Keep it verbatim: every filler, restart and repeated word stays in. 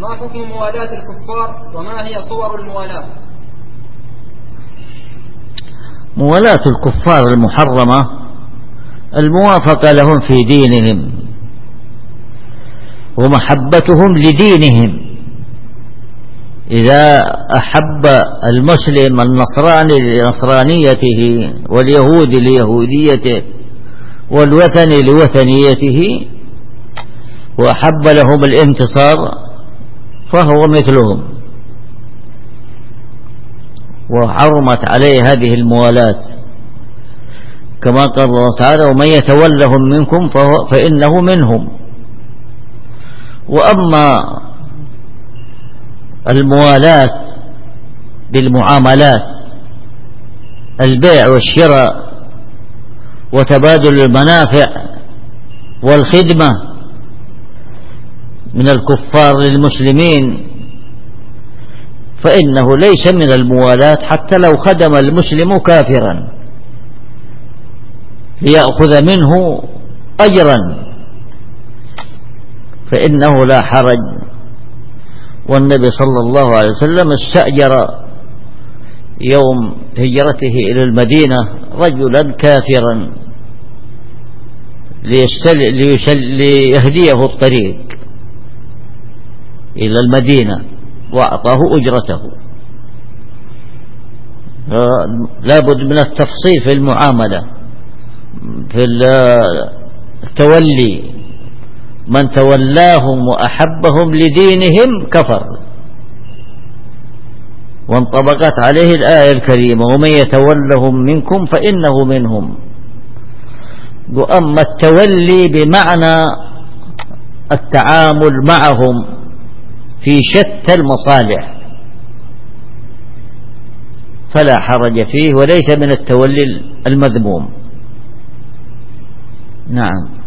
ما حكم موالاة الكفار وما هي صور الموالاة؟ موالاة الكفار المحرمة الموافقة لهم في دينهم ومحبتهم لدينهم. إذا أحب المسلم النصراني لنصرانيته واليهودي ليهوديته والوثني لوثنيته وأحب لهم الانتصار فهو مثلهم، وحرمت عليه هذه الموالاة كما قال الله تعالى: ومن يتولهم منكم فإنه منهم. وأما الموالاة بالمعاملات، البيع والشراء وتبادل المنافع والخدمة من الكفار للمسلمين، فإنه ليس من الموالاة حتى لو خدم المسلم كافرا ليأخذ منه أجرا فإنه لا حرج. والنبي صلى الله عليه وسلم استأجر يوم هجرته إلى المدينة رجلا كافرا ليهديه الطريق إلى المدينة وأعطاه أجرته. لابد من التفصيل في المعاملة، في التولي، من تولاهم وأحبهم لدينهم كفر، وانطبقت عليه الآية الكريمة: ومن يتولهم منكم فإنه منهم. وأما التولي بمعنى التعامل معهم في شتى المصالح فلا حرج فيه وليس من التولي المذموم. نعم.